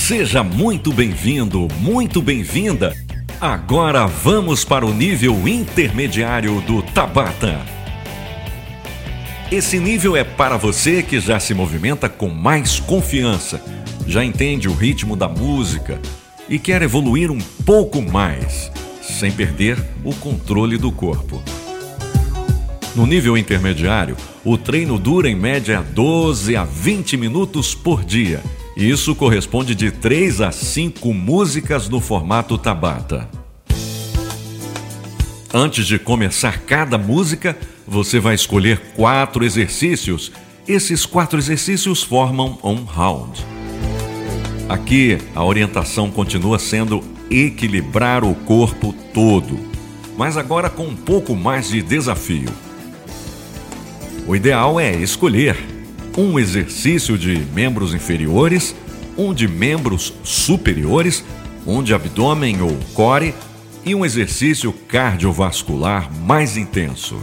Seja muito bem-vindo, muito bem-vinda. Agora vamos para o nível intermediário do Tabata. Esse nível é para você que já se movimenta com mais confiança, já entende o ritmo da música e quer evoluir um pouco mais, sem perder o controle do corpo. No nível intermediário, o treino dura em média 12 a 20 minutos por dia. Isso corresponde de 3 a 5 músicas no formato Tabata. Antes de começar cada música, você vai escolher 4 exercícios. Esses 4 exercícios formam um round. Aqui, a orientação continua sendo equilibrar o corpo todo, mas agora com um pouco mais de desafio. O ideal é escolher um exercício de membros inferiores, um de membros superiores, um de abdômen ou core e um exercício cardiovascular mais intenso.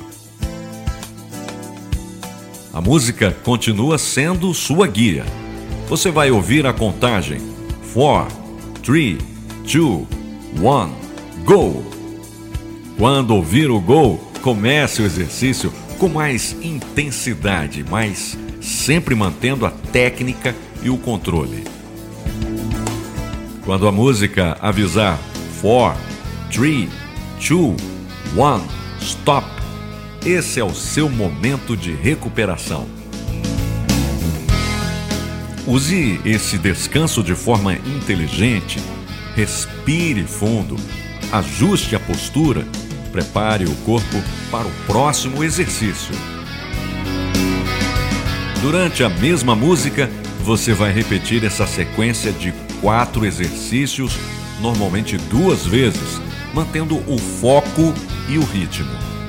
A música continua sendo sua guia. Você vai ouvir a contagem 4, 3, 2, 1, go! Quando ouvir o go, comece o exercício com mais intensidade, mas sempre mantendo a técnica e o controle. Quando a música avisar 4, 3, 2, 1, stop, esse é o seu momento de recuperação. Use esse descanso de forma inteligente, respire fundo, ajuste a postura, prepare o corpo para o próximo exercício. Durante a mesma música, você vai repetir essa sequência de 4 exercícios, normalmente 2 vezes, mantendo o foco e o ritmo.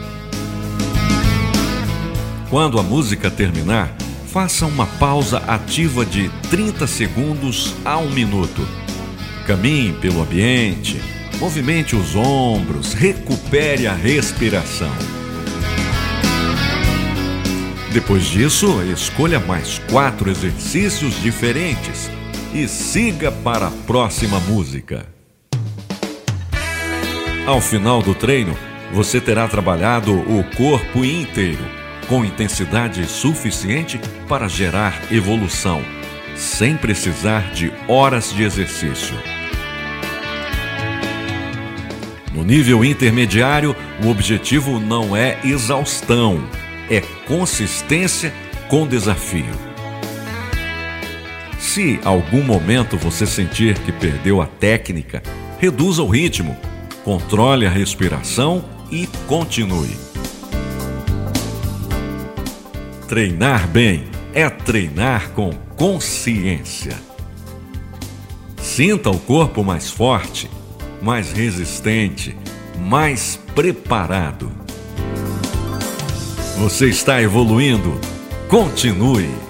Quando a música terminar, faça uma pausa ativa de 30 segundos a 1 minuto. Caminhe pelo ambiente, movimente os ombros, recupere a respiração. Depois disso, escolha mais 4 exercícios diferentes e siga para a próxima música. Ao final do treino, você terá trabalhado o corpo inteiro, com intensidade suficiente para gerar evolução, sem precisar de horas de exercício. No nível intermediário, o objetivo não é exaustão, é consistência com desafio. Se algum momento você sentir que perdeu a técnica, reduza o ritmo, controle a respiração e continue. Treinar bem é treinar com consciência. Sinta o corpo mais forte, mais resistente, mais preparado. Você está evoluindo. Continue!